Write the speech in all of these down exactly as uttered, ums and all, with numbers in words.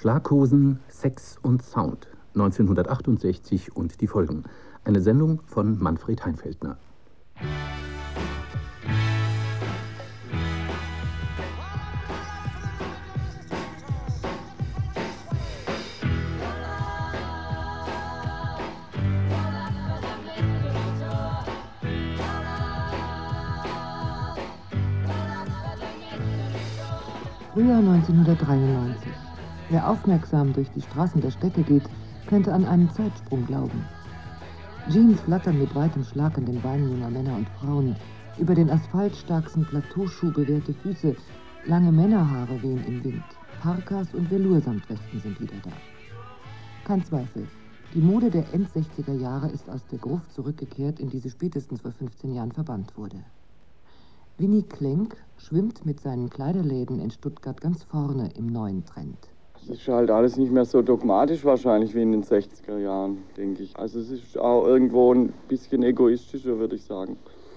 Schlaghosen, Sex und Sound, neunzehnhundertachtundsechzig und die Folgen. Eine Sendung von Manfred Heinfeldner. Frühjahr neunzehnhundertdreiundneunzig. Wer aufmerksam durch die Straßen der Städte geht, könnte an einen Zeitsprung glauben. Jeans flattern mit weitem Schlag an den Beinen junger Männer und Frauen. Über den asphaltstarksten Plateauschuh bewehrte Füße, lange Männerhaare wehen im Wind. Parkas und Veloursamtwesten sind wieder da. Kein Zweifel, die Mode der End-sechziger Jahre ist aus der Gruft zurückgekehrt, in die sie spätestens vor fünfzehn Jahren verbannt wurde. Winnie Klenk schwimmt mit seinen Kleiderläden in Stuttgart ganz vorne im neuen Trend. Es ist halt alles nicht mehr so dogmatisch wahrscheinlich wie in den sechziger Jahren, denke ich. Also es ist auch irgendwo ein bisschen egoistischer, würde ich sagen.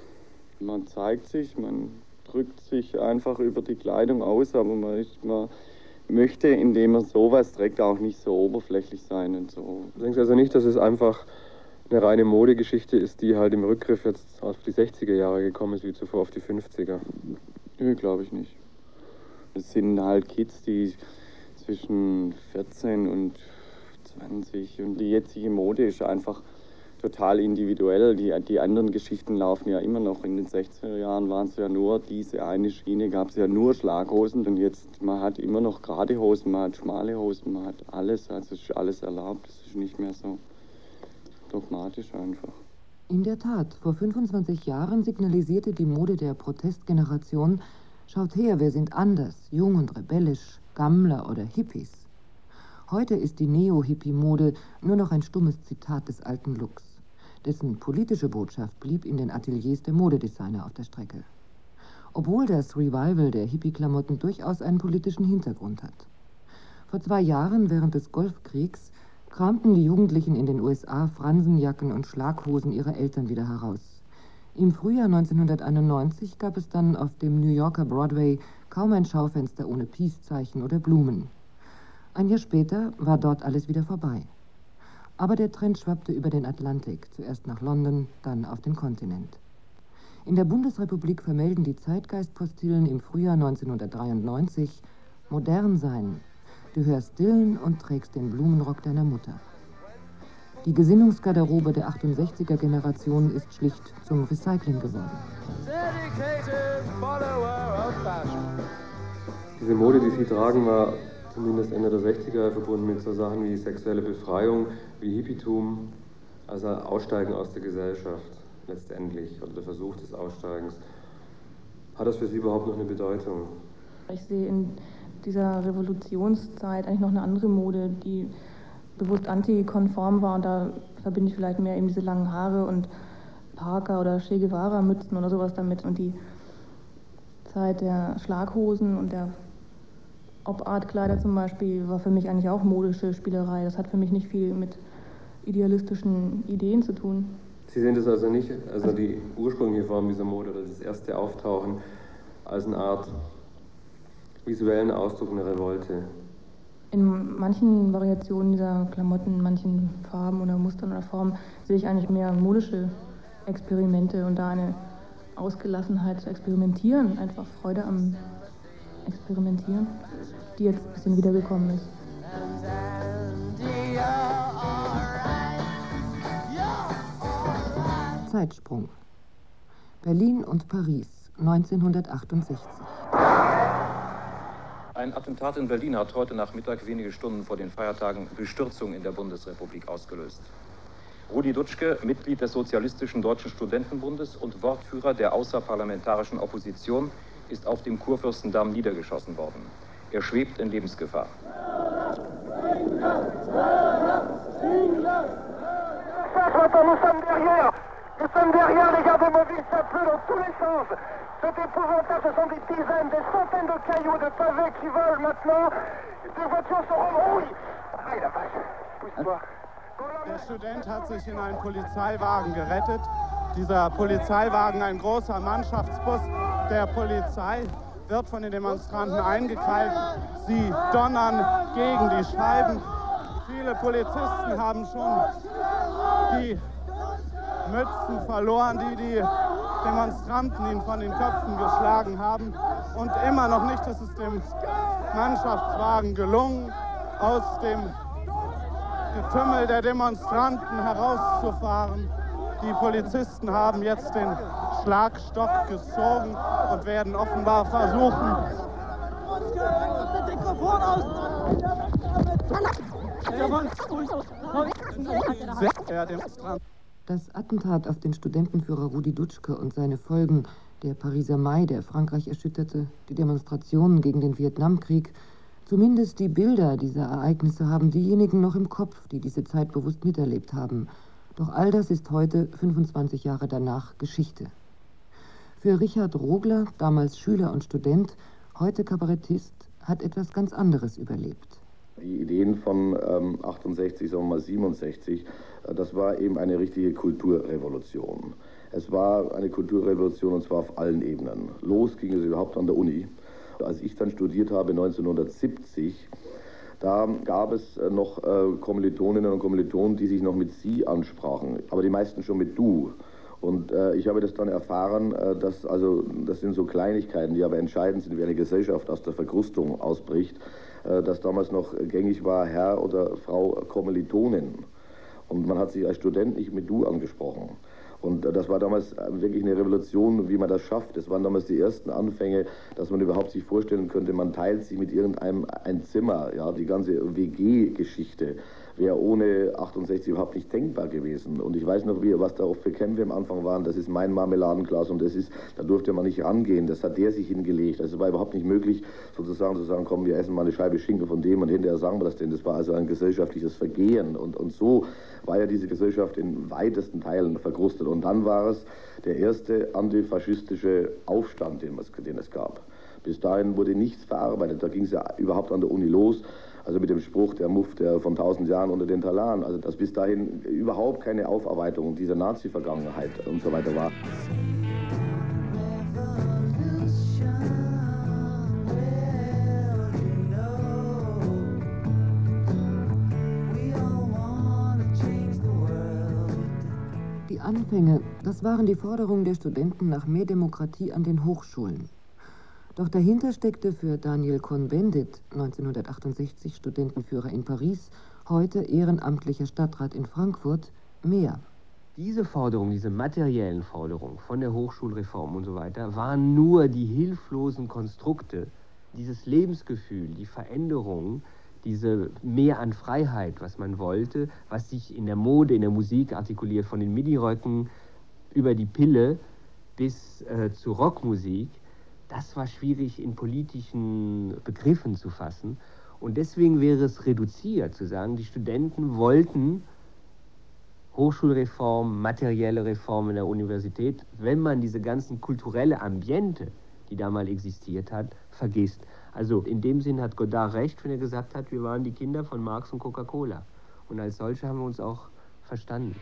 Man zeigt sich, man drückt sich einfach über die Kleidung aus, aber man, ist, man möchte, indem man sowas trägt, auch nicht so oberflächlich sein und so. Du denkst also nicht, dass es einfach eine reine Modegeschichte ist, die halt im Rückgriff jetzt auf die sechziger Jahre gekommen ist, wie zuvor auf die fünfziger? Nö, glaube ich nicht. Es sind halt Kids, die zwischen vierzehn und zwanzig und die jetzige Mode ist einfach total individuell. Die, die anderen Geschichten laufen ja immer noch. In den sechziger Jahren waren es ja nur diese eine Schiene, gab es ja nur Schlaghosen und jetzt, man hat immer noch gerade Hosen, man hat schmale Hosen, man hat alles, also es ist alles erlaubt, es ist nicht mehr so dogmatisch einfach. In der Tat, vor fünfundzwanzig Jahren signalisierte die Mode der Protestgeneration: Schaut her, wir sind anders, jung und rebellisch, Gammler oder Hippies. Heute ist die Neo-Hippie-Mode nur noch ein stummes Zitat des alten Looks. Dessen politische Botschaft blieb in den Ateliers der Modedesigner auf der Strecke. Obwohl das Revival der Hippie-Klamotten durchaus einen politischen Hintergrund hat. Vor zwei Jahren, während des Golfkriegs, kramten die Jugendlichen in den U S A Fransenjacken und Schlaghosen ihrer Eltern wieder heraus. Im Frühjahr neunzehnhunderteinundneunzig gab es dann auf dem New Yorker Broadway kaum ein Schaufenster ohne Peace-Zeichen oder Blumen. Ein Jahr später war dort alles wieder vorbei. Aber der Trend schwappte über den Atlantik, zuerst nach London, dann auf den Kontinent. In der Bundesrepublik vermelden die Zeitgeistpostillen im Frühjahr neunzehnhundertdreiundneunzig: Modern sein. Du hörst Dylan und trägst den Blumenrock deiner Mutter. Die Gesinnungsgarderobe der achtundsechziger Generation ist schlicht zum Recycling geworden. Diese Mode, die sie tragen, war zumindest Ende der sechziger verbunden mit so Sachen wie sexuelle Befreiung, wie Hippietum, also Aussteigen aus der Gesellschaft letztendlich, oder der Versuch des Aussteigens. Hat das für Sie überhaupt noch eine Bedeutung? Ich sehe in dieser Revolutionszeit eigentlich noch eine andere Mode, die bewusst antikonform war, und da verbinde ich vielleicht mehr eben diese langen Haare und Parker oder Che Guevara Mützen oder sowas damit, und die Zeit der Schlaghosen und der Op-Art-Kleider zum Beispiel war für mich eigentlich auch modische Spielerei. Das hat für mich nicht viel mit idealistischen Ideen zu tun. Sie sehen das also nicht, also die ursprüngliche Form dieser Mode oder das erste Auftauchen als eine Art visuellen Ausdruck einer Revolte? In manchen Variationen dieser Klamotten, in manchen Farben oder Mustern oder Formen sehe ich eigentlich mehr modische Experimente und da eine Ausgelassenheit zu experimentieren, einfach Freude am Experimentieren, die jetzt ein bisschen wiedergekommen ist. Zeitsprung. Berlin und Paris, neunzehnhundertachtundsechzig. Ein Attentat in Berlin hat heute Nachmittag, wenige Stunden vor den Feiertagen, Bestürzung in der Bundesrepublik ausgelöst. Rudi Dutschke, Mitglied des Sozialistischen Deutschen Studentenbundes und Wortführer der außerparlamentarischen Opposition, ist auf dem Kurfürstendamm niedergeschossen worden. Er schwebt in Lebensgefahr. Nous sommes derrière, les gardes mobiles s'appellent dans tous les sens. C'est épouvantable, ce sont des dizaines, des centaines de cailloux, de pavés qui volent maintenant. Des voitures sont rebrouillées. Ah, la vache, pousse-toi. Der Student hat sich in einen Polizeiwagen gerettet. Dieser Polizeiwagen, ein großer Mannschaftsbus der Polizei, wird von den Demonstranten eingekeilt. Sie donnern gegen die Scheiben. Viele Polizisten haben schon die Mützen verloren, die die Demonstranten ihnen von den Köpfen geschlagen haben. Und immer noch nicht ist es dem Mannschaftswagen gelungen, aus dem Getümmel der Demonstranten herauszufahren. Die Polizisten haben jetzt den Schlagstock gezogen und werden offenbar versuchen, der Demonstranten. Das Attentat auf den Studentenführer Rudi Dutschke und seine Folgen, der Pariser Mai, der Frankreich erschütterte, die Demonstrationen gegen den Vietnamkrieg, zumindest die Bilder dieser Ereignisse haben diejenigen noch im Kopf, die diese Zeit bewusst miterlebt haben. Doch all das ist heute, fünfundzwanzig Jahre danach, Geschichte. Für Richard Rogler, damals Schüler und Student, heute Kabarettist, hat etwas ganz anderes überlebt. Die Ideen von ähm, achtundsechzig, sagen wir mal siebenundsechzig, äh, das war eben eine richtige Kulturrevolution. Es war eine Kulturrevolution und zwar auf allen Ebenen. Los ging es überhaupt an der Uni. Als ich dann studiert habe, neunzehnhundertsiebzig, da gab es noch äh, Kommilitoninnen und Kommilitonen, die sich noch mit Sie ansprachen, aber die meisten schon mit Du. Und äh, ich habe das dann erfahren, äh, dass, also, das sind so Kleinigkeiten, die aber entscheidend sind, wie eine Gesellschaft aus der Verkrustung ausbricht, äh, dass damals noch gängig war, Herr oder Frau Kommilitonin. Und man hat sich als Student nicht mit Du angesprochen. Und das war damals wirklich eine Revolution, wie man das schafft. Das waren damals die ersten Anfänge, dass man überhaupt sich vorstellen könnte, man teilt sich mit irgendeinem ein Zimmer. Ja, die ganze W G-Geschichte wäre ohne achtundsechzig überhaupt nicht denkbar gewesen. Und ich weiß noch, wie, was da auch für Kämpfe am Anfang waren. Das ist mein Marmeladenglas und das ist, da durfte man nicht rangehen. Das hat der sich hingelegt. Also es war überhaupt nicht möglich, sozusagen zu sagen, komm, wir essen mal eine Scheibe Schinken von dem und hinterher sagen wir das denn. Das war also ein gesellschaftliches Vergehen. Und, und so war ja diese Gesellschaft in weitesten Teilen verkrustet. Und dann war es der erste antifaschistische Aufstand, den es, den es gab. Bis dahin wurde nichts verarbeitet. Da ging es ja überhaupt an der Uni los. Also mit dem Spruch, der Muff, der von tausend Jahren unter den Talaren. Also dass bis dahin überhaupt keine Aufarbeitung dieser Nazi-Vergangenheit und so weiter war. Die Anfänge, das waren die Forderungen der Studenten nach mehr Demokratie an den Hochschulen. Doch dahinter steckte für Daniel Cohn-Bendit, neunzehnhundertachtundsechzig Studentenführer in Paris, heute ehrenamtlicher Stadtrat in Frankfurt, mehr. Diese Forderungen, diese materiellen Forderungen von der Hochschulreform und so weiter, waren nur die hilflosen Konstrukte, dieses Lebensgefühl, die Veränderung, diese Mehr an Freiheit, was man wollte, was sich in der Mode, in der Musik artikuliert, von den Miniröcken über die Pille bis äh, zu Rockmusik. Das war schwierig in politischen Begriffen zu fassen. Und deswegen wäre es reduziert zu sagen, die Studenten wollten Hochschulreform, materielle Reform in der Universität, wenn man diese ganzen kulturelle Ambiente, die da mal existiert hat, vergisst. Also in dem Sinn hat Godard recht, wenn er gesagt hat, wir waren die Kinder von Marx und Coca-Cola. Und als solche haben wir uns auch verstanden.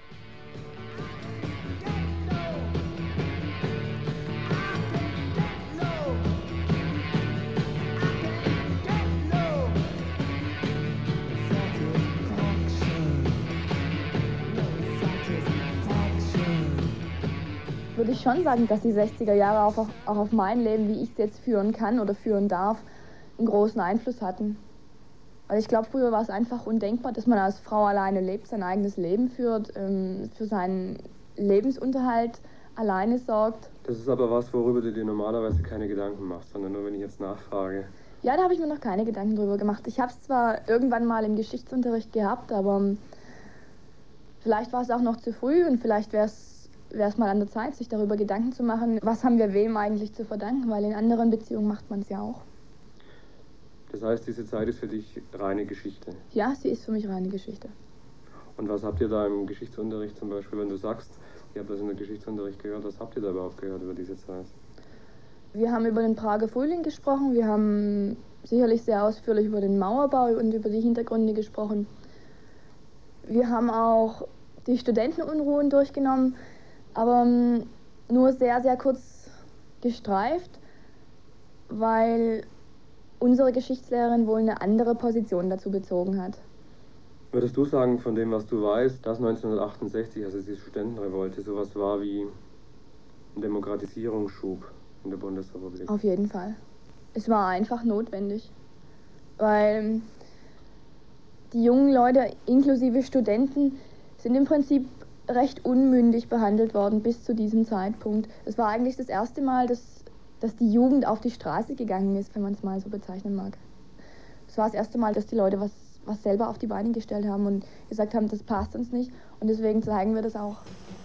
Würde ich schon sagen, dass die sechziger Jahre auch, auch auf mein Leben, wie ich es jetzt führen kann oder führen darf, einen großen Einfluss hatten. Weil ich glaube, früher war es einfach undenkbar, dass man als Frau alleine lebt, sein eigenes Leben führt, ähm, für seinen Lebensunterhalt alleine sorgt. Das ist aber was, worüber du dir normalerweise keine Gedanken machst, sondern nur, wenn ich jetzt nachfrage. Ja, da habe ich mir noch keine Gedanken drüber gemacht. Ich habe es zwar irgendwann mal im Geschichtsunterricht gehabt, aber ähm, vielleicht war es auch noch zu früh und vielleicht wäre es wäre es mal an der Zeit, sich darüber Gedanken zu machen, was haben wir wem eigentlich zu verdanken, weil in anderen Beziehungen macht man es ja auch. Das heißt, diese Zeit ist für dich reine Geschichte? Ja, sie ist für mich reine Geschichte. Und was habt ihr da im Geschichtsunterricht zum Beispiel, wenn du sagst, ihr habt das in der Geschichtsunterricht gehört, was habt ihr da überhaupt gehört über diese Zeit? Wir haben über den Prager Frühling gesprochen, wir haben sicherlich sehr ausführlich über den Mauerbau und über die Hintergründe gesprochen. Wir haben auch die Studentenunruhen durchgenommen, aber nur sehr, sehr kurz gestreift, weil unsere Geschichtslehrerin wohl eine andere Position dazu bezogen hat. Würdest du sagen, von dem, was du weißt, dass neunzehnhundertachtundsechzig, also die Studentenrevolte, sowas war wie ein Demokratisierungsschub in der Bundesrepublik? Auf jeden Fall. Es war einfach notwendig, weil die jungen Leute, inklusive Studenten, sind im Prinzip recht unmündig behandelt worden bis zu diesem Zeitpunkt. Es war eigentlich das erste Mal, dass, dass die Jugend auf die Straße gegangen ist, wenn man es mal so bezeichnen mag. Es war das erste Mal, dass die Leute was, was selber auf die Beine gestellt haben und gesagt haben, das passt uns nicht und deswegen zeigen wir das auch.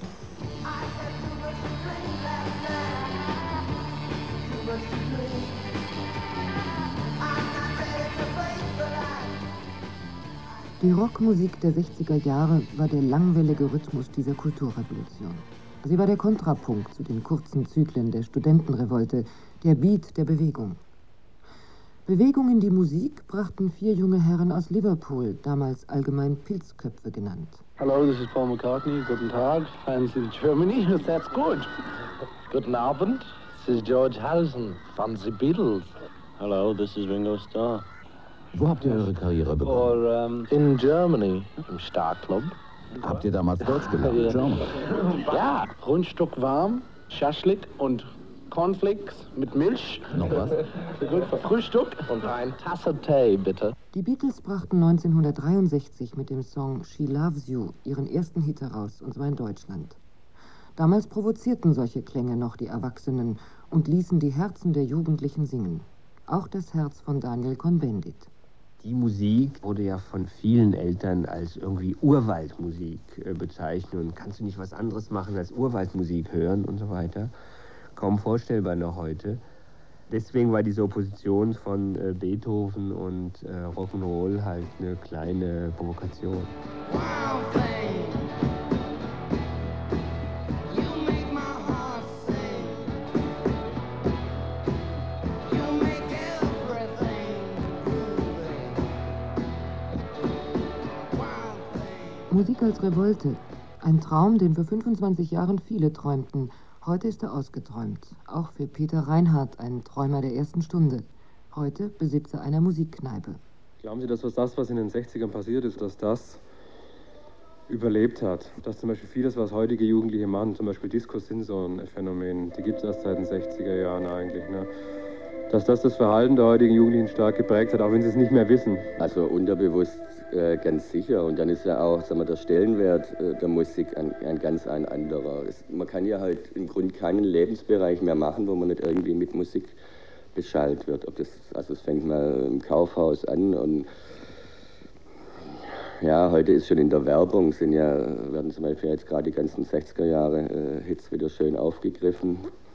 Die Rockmusik der sechziger Jahre war der langwellige Rhythmus dieser Kulturrevolution. Sie war der Kontrapunkt zu den kurzen Zyklen der Studentenrevolte, der Beat der Bewegung. Bewegung in die Musik brachten vier junge Herren aus Liverpool, damals allgemein Pilzköpfe genannt. Hello, this is Paul McCartney. Guten Tag, fans in Germany. That's good. Guten Abend, this is George Harrison von The Beatles. Hello, this is Ringo Starr. Wo habt ihr eure Karriere begonnen? Or um, in Germany, im Starclub. Habt ihr damals Deutsch gelernt? Ja. German? Ja, Rundstück warm, Schaschlik und Cornflakes mit Milch. Noch was? Gut für Frühstück und eine Tasse Tee, bitte. Die Beatles brachten neunzehnhundertdreiundsechzig mit dem Song She Loves You ihren ersten Hit heraus, und zwar in Deutschland. Damals provozierten solche Klänge noch die Erwachsenen und ließen die Herzen der Jugendlichen singen. Auch das Herz von Daniel Cohn-Bendit. Die Musik wurde ja von vielen Eltern als irgendwie Urwaldmusik äh, bezeichnet und kannst du nicht was anderes machen als Urwaldmusik hören und so weiter. Kaum vorstellbar noch heute. Deswegen war diese Opposition von äh, Beethoven und äh, Rock'n'Roll halt eine kleine Provokation. Musik als Revolte. Ein Traum, den vor fünfundzwanzig Jahren viele träumten. Heute ist er ausgeträumt. Auch für Peter Reinhardt, ein Träumer der ersten Stunde. Heute Besitzer einer Musikkneipe. Glauben Sie, dass das, was in den sechzigern passiert ist, dass das überlebt hat? Dass zum Beispiel vieles, was heutige Jugendliche machen, zum Beispiel Discos sind so ein Phänomen, die gibt es erst seit den sechziger Jahren eigentlich, ne? Dass das das Verhalten der heutigen Jugendlichen stark geprägt hat, auch wenn sie es nicht mehr wissen. Also unterbewusst äh, ganz sicher. Und dann ist ja auch, sagen wir, der Stellenwert äh, der Musik ein, ein ganz ein anderer. Es, man kann ja halt im Grunde keinen Lebensbereich mehr machen, wo man nicht irgendwie mit Musik beschallt wird. Ob das, also es fängt mal im Kaufhaus an und ja, heute ist schon in der Werbung, sind ja, werden zum Beispiel jetzt gerade die ganzen sechziger Jahre äh, Hits wieder schön aufgegriffen.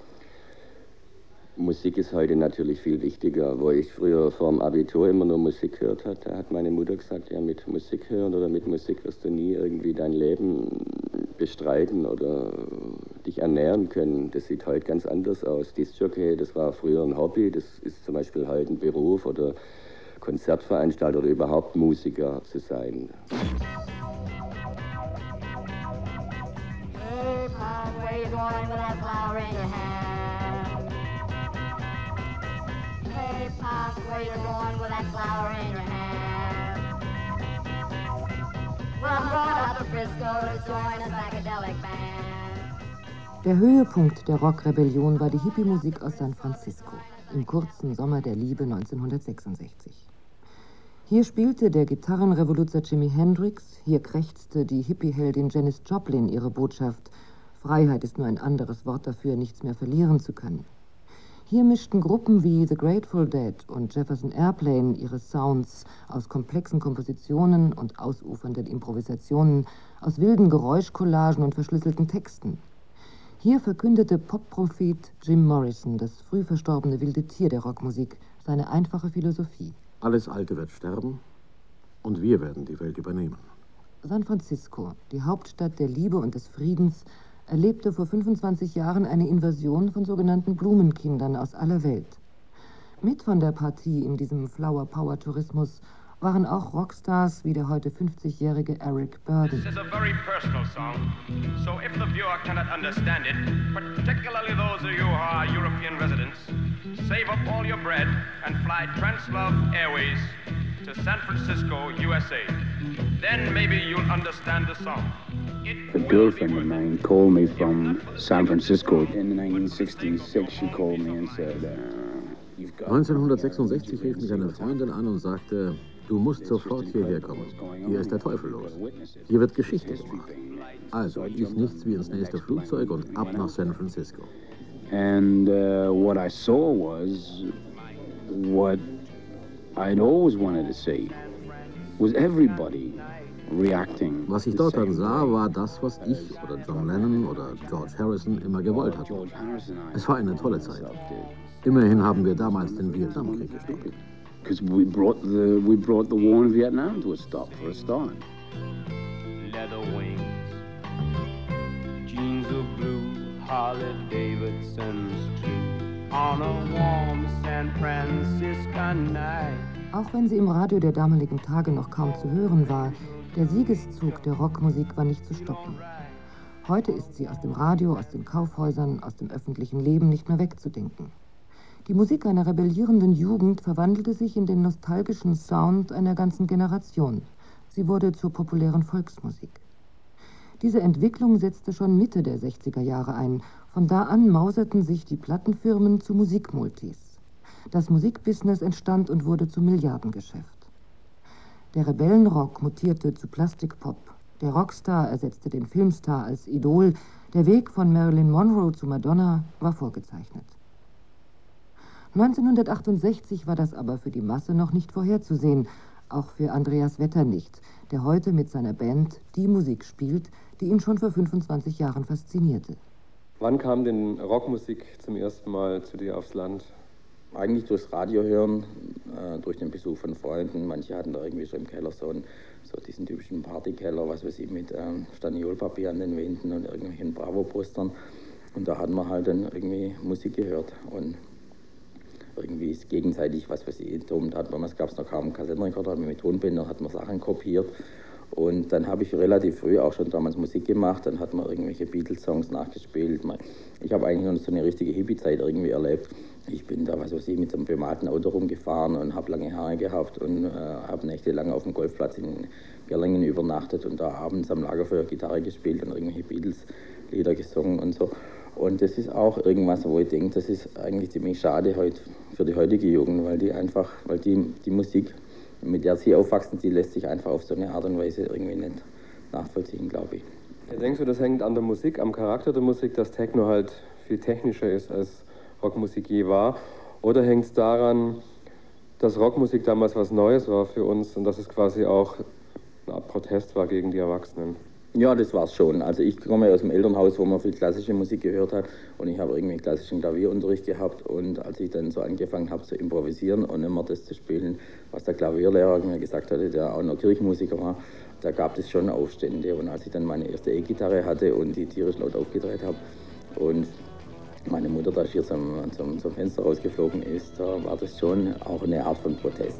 Musik ist heute natürlich viel wichtiger. Wo ich früher vor dem Abitur immer nur Musik gehört habe, da hat meine Mutter gesagt, ja, mit Musik hören oder mit Musik wirst du nie irgendwie dein Leben bestreiten oder dich ernähren können. Das sieht heute ganz anders aus. Discjockey, das war früher ein Hobby, das ist zum Beispiel heute ein Beruf oder Konzertveranstalter oder überhaupt Musiker zu sein. Hey, Pop, where you going with that flower in your hand? Hey, Pop, where you going with that flower in your hand? Well, I'm going out to Frisco to join a psychedelic band. Der Höhepunkt der Rockrebellion war die Hippie-Musik aus San Francisco im kurzen Sommer der Liebe neunzehnhundertsechsundsechzig. Hier spielte der Gitarrenrevoluzer Jimi Hendrix, hier krächzte die Hippie-Heldin Janis Joplin ihre Botschaft: Freiheit ist nur ein anderes Wort dafür, nichts mehr verlieren zu können. Hier mischten Gruppen wie The Grateful Dead und Jefferson Airplane ihre Sounds aus komplexen Kompositionen und ausufernden Improvisationen, aus wilden Geräuschcollagen und verschlüsselten Texten. Hier verkündete Pop-Prophet Jim Morrison, das früh verstorbene wilde Tier der Rockmusik, seine einfache Philosophie. Alles Alte wird sterben und wir werden die Welt übernehmen. San Francisco, die Hauptstadt der Liebe und des Friedens, erlebte vor fünfundzwanzig Jahren eine Invasion von sogenannten Blumenkindern aus aller Welt. Mit von der Partie in diesem Flower-Power-Tourismus waren auch Rockstars wie der heute fünfzigjährige Eric Burdon. This is a very personal song, so if the viewer cannot understand it, particularly those of you who are European residents, save up all your bread and fly Translove Airways to San Francisco, U S A. Then maybe you'll understand the song. A girlfriend of mine called me from San Francisco. In nineteen sixty-six, she called me and said, uh, you've got... neunzehnhundertsechsundsechzig rief mich eine Freundin an und sagte, du musst sofort hierher kommen. Hier ist der Teufel los. Hier wird Geschichte gemacht. Also, ich nichts wie ins nächste Flugzeug und ab nach San Francisco. And uh, what I saw was what I'd always wanted to see. Was everybody reacting. Was ich dort dann sah, war das, was ich oder John Lennon oder George Harrison immer gewollt hatten. Es war eine tolle Zeit. Immerhin haben wir damals den Vietnamkrieg gestoppt. Because we brought the we brought the war in Vietnam to a stop for a start. Leather wings, jeans of blue, Harley Davidson's too, on a warm San Francisco night. Auch wenn sie im Radio der damaligen Tage noch kaum zu hören war, der Siegeszug der Rockmusik war nicht zu stoppen. Heute ist sie aus dem Radio, aus den Kaufhäusern, aus dem öffentlichen Leben nicht mehr wegzudenken. Die Musik einer rebellierenden Jugend verwandelte sich in den nostalgischen Sound einer ganzen Generation. Sie wurde zur populären Volksmusik. Diese Entwicklung setzte schon Mitte der sechziger Jahre ein. Von da an mauserten sich die Plattenfirmen zu Musikmultis. Das Musikbusiness entstand und wurde zum Milliardengeschäft. Der Rebellenrock mutierte zu Plastikpop. Der Rockstar ersetzte den Filmstar als Idol. Der Weg von Marilyn Monroe zu Madonna war vorgezeichnet. neunzehnhundertachtundsechzig war das aber für die Masse noch nicht vorherzusehen, auch für Andreas Wetter nicht, der heute mit seiner Band die Musik spielt, die ihn schon vor fünfundzwanzig Jahren faszinierte. Wann kam denn Rockmusik zum ersten Mal zu dir aufs Land? Eigentlich durchs Radio hören, äh, durch den Besuch von Freunden. Manche hatten da irgendwie schon im Keller so, einen, so diesen typischen Partykeller, was weiß ich, mit ähm, Staniolpapier an den Wänden und irgendwelchen Bravo-Postern. Und da hat man halt dann irgendwie Musik gehört. Und irgendwie ist gegenseitig, was weiß ich, da hat man, es gab noch kaum einen Kassettenrekorder, hat man mit Tonbändern, hat man Sachen kopiert. Und dann habe ich relativ früh auch schon damals Musik gemacht, dann hat man irgendwelche Beatles-Songs nachgespielt. Ich habe eigentlich noch so eine richtige Hippie-Zeit irgendwie erlebt. Ich bin da, was weiß ich, mit so einem bemalten Auto rumgefahren und habe lange Haare gehabt und äh, habe nächtelang auf dem Golfplatz in Gerlingen übernachtet und da abends am Lagerfeuer Gitarre gespielt und irgendwelche Beatles-Lieder gesungen und so. Und das ist auch irgendwas, wo ich denke, das ist eigentlich ziemlich schade heute für die heutige Jugend, weil die einfach, weil die, die Musik, mit der sie aufwachsen, die lässt sich einfach auf so eine Art und Weise irgendwie nicht nachvollziehen, glaube ich. Ja, denkst du, das hängt an der Musik, am Charakter der Musik, dass Techno halt viel technischer ist, als Rockmusik je war? Oder hängt es daran, dass Rockmusik damals was Neues war für uns und dass es quasi auch eine Art Protest war gegen die Erwachsenen? Ja, das war's schon. Also ich komme aus dem Elternhaus, wo man viel klassische Musik gehört hat und ich habe irgendwie klassischen Klavierunterricht gehabt und als ich dann so angefangen habe zu improvisieren und immer das zu spielen, was der Klavierlehrer mir gesagt hatte, der auch noch Kirchenmusiker war, da gab es schon Aufstände und als ich dann meine erste E-Gitarre hatte und die tierisch laut aufgedreht habe und meine Mutter da schier zum, zum, zum Fenster rausgeflogen ist, da war das schon auch eine Art von Protest.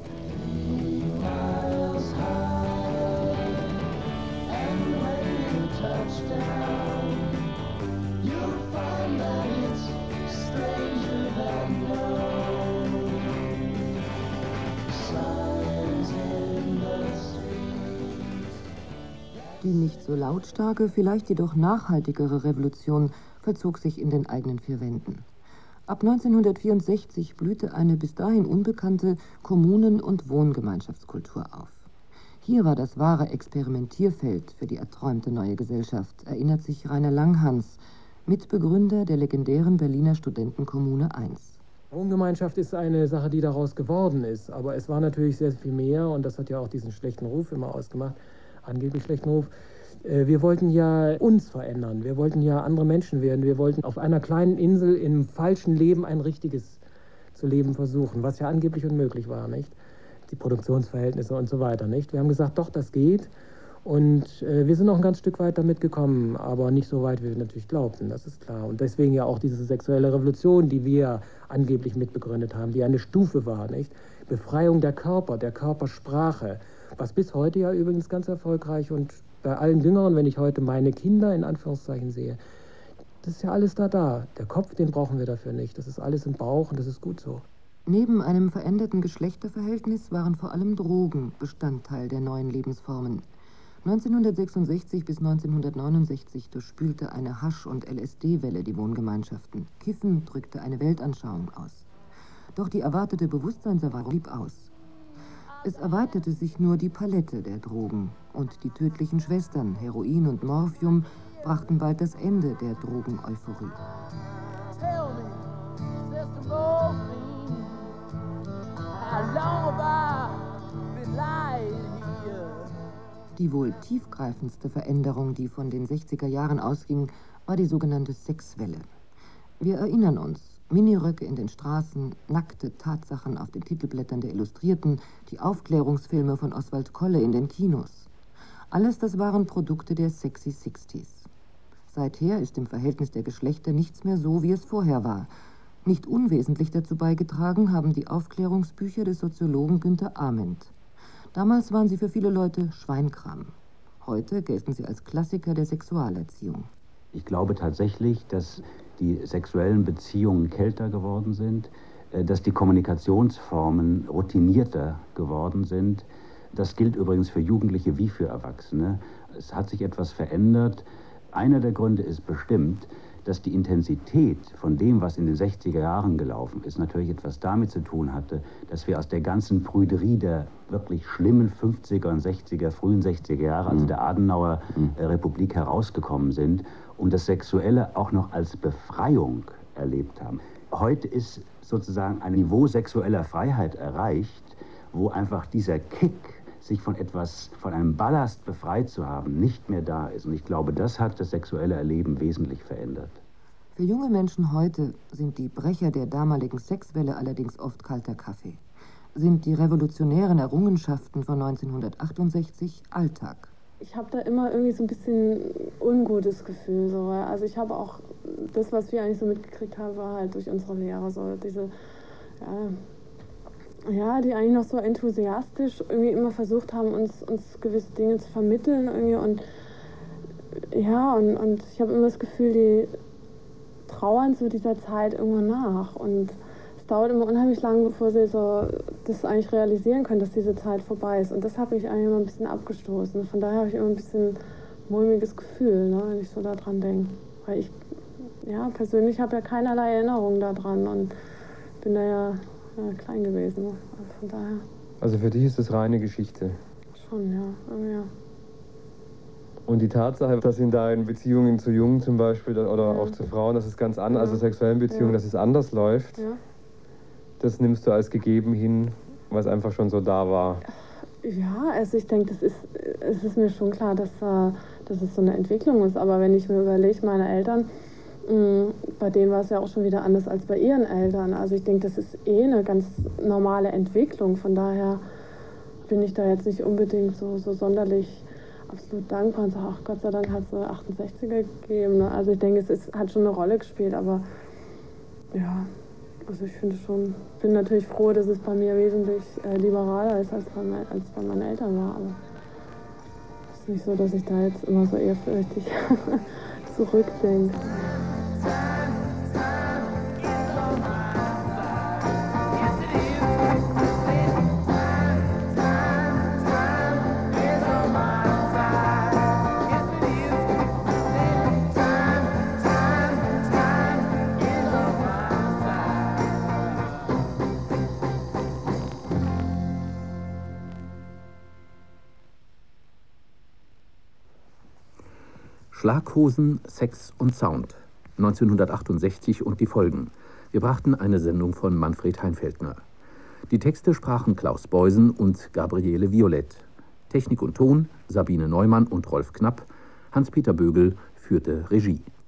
Die nicht so lautstarke, vielleicht jedoch nachhaltigere Revolution vollzog sich in den eigenen vier Wänden. Ab neunzehnhundertvierundsechzig blühte eine bis dahin unbekannte Kommunen- und Wohngemeinschaftskultur auf. Hier war das wahre Experimentierfeld für die erträumte neue Gesellschaft, erinnert sich Rainer Langhans, Mitbegründer der legendären Berliner Studentenkommune eins. Wohngemeinschaft ist eine Sache, die daraus geworden ist, aber es war natürlich sehr viel mehr und das hat ja auch diesen schlechten Ruf immer ausgemacht, angeblich schlechten Ruf. Wir wollten ja uns verändern, wir wollten ja andere Menschen werden, wir wollten auf einer kleinen Insel im falschen Leben ein richtiges zu leben versuchen, was ja angeblich unmöglich war, nicht? Die Produktionsverhältnisse und so weiter, nicht? Wir haben gesagt, doch, das geht und äh, wir sind noch ein ganz Stück weit damit gekommen, aber nicht so weit, wie wir natürlich glaubten, das ist klar. Und deswegen ja auch diese sexuelle Revolution, die wir angeblich mitbegründet haben, die eine Stufe war, nicht? Befreiung der Körper, der Körpersprache, was bis heute ja übrigens ganz erfolgreich und bei allen Jüngeren, wenn ich heute meine Kinder in Anführungszeichen sehe, das ist ja alles da da. Der Kopf, den brauchen wir dafür nicht. Das ist alles im Bauch und das ist gut so. Neben einem veränderten Geschlechterverhältnis waren vor allem Drogen Bestandteil der neuen Lebensformen. neunzehnhundertsechsundsechzig bis neunzehnhundertneunundsechzig durchspülte eine Hasch- und L S D-Welle die Wohngemeinschaften. Kiffen drückte eine Weltanschauung aus. Doch die erwartete Bewusstseinserweiterung blieb aus. Es erweiterte sich nur die Palette der Drogen und die tödlichen Schwestern, Heroin und Morphium, brachten bald das Ende der Drogen-Euphorie. Die wohl tiefgreifendste Veränderung, die von den sechziger Jahren ausging, war die sogenannte Sexwelle. Wir erinnern uns, Miniröcke in den Straßen, nackte Tatsachen auf den Titelblättern der Illustrierten, die Aufklärungsfilme von Oswald Kolle in den Kinos. Alles das waren Produkte der Sexy Sixties. Seither ist im Verhältnis der Geschlechter nichts mehr so, wie es vorher war. Nicht unwesentlich dazu beigetragen haben die Aufklärungsbücher des Soziologen Günter Ament. Damals waren sie für viele Leute Schweinkram. Heute gelten sie als Klassiker der Sexualerziehung. Ich glaube tatsächlich, dass die sexuellen Beziehungen kälter geworden sind, dass die Kommunikationsformen routinierter geworden sind. Das gilt übrigens für Jugendliche wie für Erwachsene. Es hat sich etwas verändert. Einer der Gründe ist bestimmt, dass die Intensität von dem, was in den sechziger Jahren gelaufen ist, natürlich etwas damit zu tun hatte, dass wir aus der ganzen Prüderie der wirklich schlimmen fünfziger und sechziger, frühen sechziger Jahre, also der Adenauer äh, Republik, herausgekommen sind und das Sexuelle auch noch als Befreiung erlebt haben. Heute ist sozusagen ein Niveau sexueller Freiheit erreicht, wo einfach dieser Kick, sich von etwas, von einem Ballast befreit zu haben, nicht mehr da ist. Und ich glaube, das hat das sexuelle Erleben wesentlich verändert. Für junge Menschen heute sind die Brecher der damaligen Sexwelle allerdings oft kalter Kaffee. Sind die revolutionären Errungenschaften von neunzehnhundertachtundsechzig Alltag. Ich habe da immer irgendwie so ein bisschen ungutes Gefühl. So. Also ich habe auch, das, was wir eigentlich so mitgekriegt haben, war halt durch unsere Lehrer so diese, ja, Ja, die eigentlich noch so enthusiastisch irgendwie immer versucht haben, uns, uns gewisse Dinge zu vermitteln irgendwie und ja, und, und ich habe immer das Gefühl, die trauern zu dieser Zeit irgendwann nach und es dauert immer unheimlich lang, bevor sie so das eigentlich realisieren können, dass diese Zeit vorbei ist und das habe ich eigentlich immer ein bisschen abgestoßen. Von daher habe ich immer ein bisschen mulmiges Gefühl, ne, wenn ich so daran denke, weil ich ja persönlich habe ja keinerlei Erinnerung daran und bin da ja Ja, klein gewesen, also von daher. Also für dich ist das reine Geschichte? Schon, ja. ja. Und die Tatsache, dass in deinen Beziehungen zu Jungen zum Beispiel oder ja. auch zu Frauen, dass es ganz anders, ja. also sexuellen Beziehungen, ja. dass es anders läuft, ja. das nimmst du als gegeben hin, was einfach schon so da war? Ja, also ich denke, das ist, es ist mir schon klar, dass, dass es so eine Entwicklung ist, aber wenn ich mir überlege, meine Eltern, bei denen war es ja auch schon wieder anders als bei ihren Eltern. Also ich denke, das ist eh eine ganz normale Entwicklung. Von daher bin ich da jetzt nicht unbedingt so, so sonderlich absolut dankbar und sage, ach Gott sei Dank hat es eine achtundsechziger gegeben. Ne? Also ich denke, es ist, hat schon eine Rolle gespielt, aber ja, also ich finde schon, bin natürlich froh, dass es bei mir wesentlich äh, liberaler ist, als bei, mein, als bei meinen Eltern war. Aber es ist nicht so, dass ich da jetzt immer so ehrfürchtig zurückdenke. Schlaghosen, Sex und Sound, neunzehnhundertachtundsechzig und die Folgen. Wir brachten eine Sendung von Manfred Heinfeldner. Die Texte sprachen Klaus Beusen und Gabriele Violett. Technik und Ton Sabine Neumann und Rolf Knapp. Hans-Peter Bögel führte Regie.